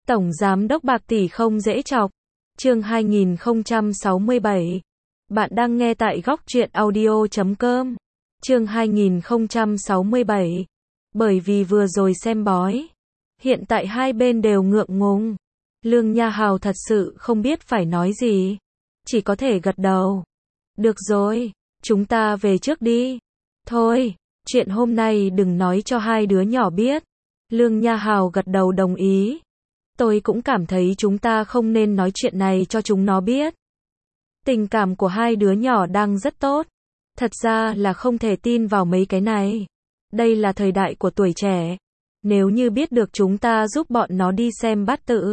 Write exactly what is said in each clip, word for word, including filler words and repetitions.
Tổng giám đốc bạc tỷ không dễ chọc. Chương hai nghìn không trăm sáu mươi bảy. Bạn đang nghe tại góc truyện audio chấm com. Chương hai nghìn không trăm sáu mươi bảy. Bởi vì vừa rồi xem bói, hiện tại hai bên đều ngượng ngùng. Lương Nha Hào thật sự không biết phải nói gì, chỉ có thể gật đầu. Được rồi, chúng ta về trước đi. Thôi, chuyện hôm nay đừng nói cho hai đứa nhỏ biết. Lương Nha Hào gật đầu đồng ý. Tôi cũng cảm thấy chúng ta không nên nói chuyện này cho chúng nó biết. Tình cảm của hai đứa nhỏ đang rất tốt. Thật ra là không thể tin vào mấy cái này. Đây là thời đại của tuổi trẻ. Nếu như biết được chúng ta giúp bọn nó đi xem bát tự,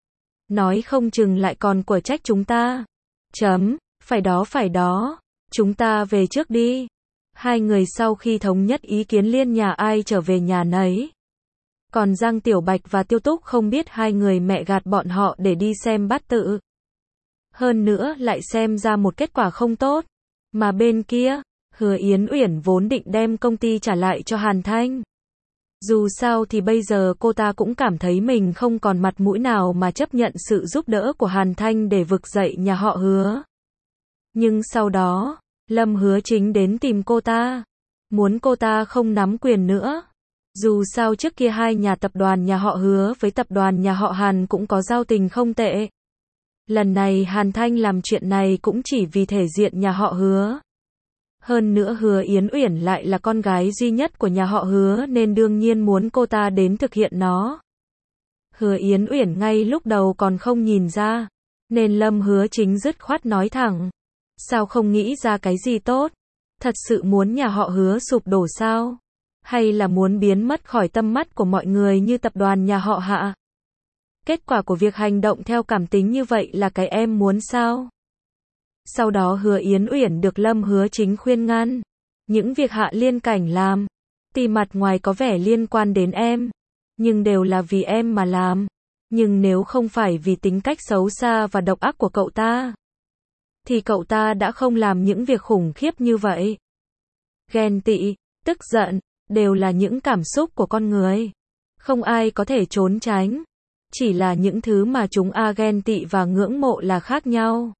nói không chừng lại còn của trách chúng ta. Chấm, phải đó phải đó. Chúng ta về trước đi. Hai người sau khi thống nhất ý kiến liên nhà ai trở về nhà nấy. Còn Giang Tiểu Bạch và Tiêu Túc không biết hai người mẹ gạt bọn họ để đi xem bát tự. Hơn nữa lại xem ra một kết quả không tốt. Mà bên kia, Hứa Yến Uyển vốn định đem công ty trả lại cho Hàn Thanh. Dù sao thì bây giờ cô ta cũng cảm thấy mình không còn mặt mũi nào mà chấp nhận sự giúp đỡ của Hàn Thanh để vực dậy nhà họ Hứa. Nhưng sau đó, Lâm Hứa Chính đến tìm cô ta, muốn cô ta không nắm quyền nữa. Dù sao trước kia hai nhà tập đoàn nhà họ Hứa với tập đoàn nhà họ Hàn cũng có giao tình không tệ. Lần này Hàn Thanh làm chuyện này cũng chỉ vì thể diện nhà họ Hứa. Hơn nữa Hứa Yến Uyển lại là con gái duy nhất của nhà họ Hứa nên đương nhiên muốn cô ta đến thực hiện nó. Hứa Yến Uyển ngay lúc đầu còn không nhìn ra, nên Lâm Hứa Chính dứt khoát nói thẳng. Sao không nghĩ ra cái gì tốt? Thật sự muốn nhà họ Hứa sụp đổ sao? Hay là muốn biến mất khỏi tâm mắt của mọi người như tập đoàn nhà họ Hạ? Kết quả của việc hành động theo cảm tính như vậy là cái em muốn sao? Sau đó Hứa Yến Uyển được Lâm Hứa Chính khuyên ngăn. Những việc Hạ Liên Cảnh làm, tuy mặt ngoài có vẻ liên quan đến em, nhưng đều là vì em mà làm. Nhưng nếu không phải vì tính cách xấu xa và độc ác của cậu ta, thì cậu ta đã không làm những việc khủng khiếp như vậy. Ghen tị, tức giận, đều là những cảm xúc của con người. Không ai có thể trốn tránh. Chỉ là những thứ mà chúng ta ghen tị và ngưỡng mộ là khác nhau.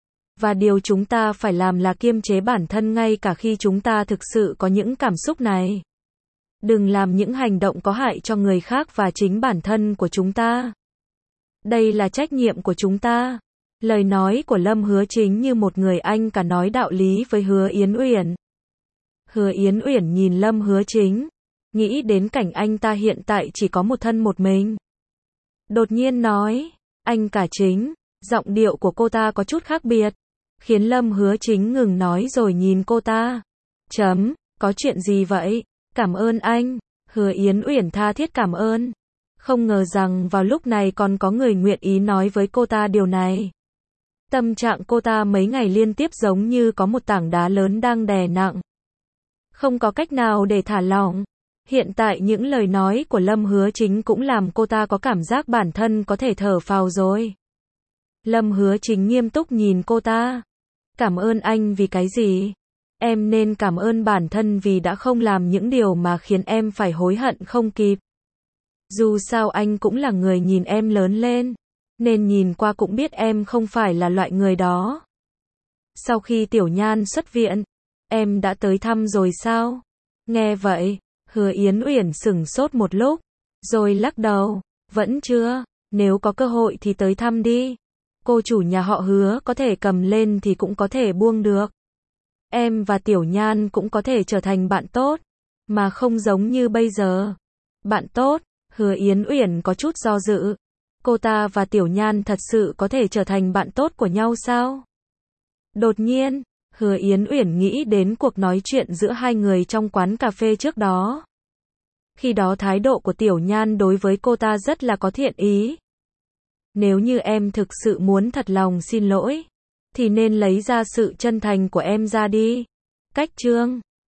Và điều chúng ta phải làm là kiềm chế bản thân ngay cả khi chúng ta thực sự có những cảm xúc này. Đừng làm những hành động có hại cho người khác và chính bản thân của chúng ta. Đây là trách nhiệm của chúng ta. Lời nói của Lâm Hứa Chính như một người anh cả nói đạo lý với Hứa Yến Uyển. Hứa Yến Uyển nhìn Lâm Hứa Chính, nghĩ đến cảnh anh ta hiện tại chỉ có một thân một mình. Đột nhiên nói, anh cả Chính, giọng điệu của cô ta có chút khác biệt, khiến Lâm Hứa Chính ngừng nói rồi nhìn cô ta. Chấm, có chuyện gì vậy? Cảm ơn anh. Hứa Yến Uyển tha thiết cảm ơn. Không ngờ rằng vào lúc này còn có người nguyện ý nói với cô ta điều này. Tâm trạng cô ta mấy ngày liên tiếp giống như có một tảng đá lớn đang đè nặng. Không có cách nào để thả lỏng. Hiện tại những lời nói của Lâm Hứa Chính cũng làm cô ta có cảm giác bản thân có thể thở phào rồi. Lâm Hứa Chính nghiêm túc nhìn cô ta. Cảm ơn anh vì cái gì? Em nên cảm ơn bản thân vì đã không làm những điều mà khiến em phải hối hận không kịp. Dù sao anh cũng là người nhìn em lớn lên, nên nhìn qua cũng biết em không phải là loại người đó. Sau khi Tiểu Nhan xuất viện, em đã tới thăm rồi sao? Nghe vậy, Hứa Yến Uyển sửng sốt một lúc, rồi lắc đầu, vẫn chưa, nếu có cơ hội thì tới thăm đi. Cô chủ nhà họ Hứa có thể cầm lên thì cũng có thể buông được. Em và Tiểu Nhan cũng có thể trở thành bạn tốt, mà không giống như bây giờ. Bạn tốt? Hứa Yến Uyển có chút do dự. Cô ta và Tiểu Nhan thật sự có thể trở thành bạn tốt của nhau sao? Đột nhiên, Hứa Yến Uyển nghĩ đến cuộc nói chuyện giữa hai người trong quán cà phê trước đó. Khi đó thái độ của Tiểu Nhan đối với cô ta rất là có thiện ý. Nếu như em thực sự muốn thật lòng xin lỗi, thì nên lấy ra sự chân thành của em ra đi. Cách chương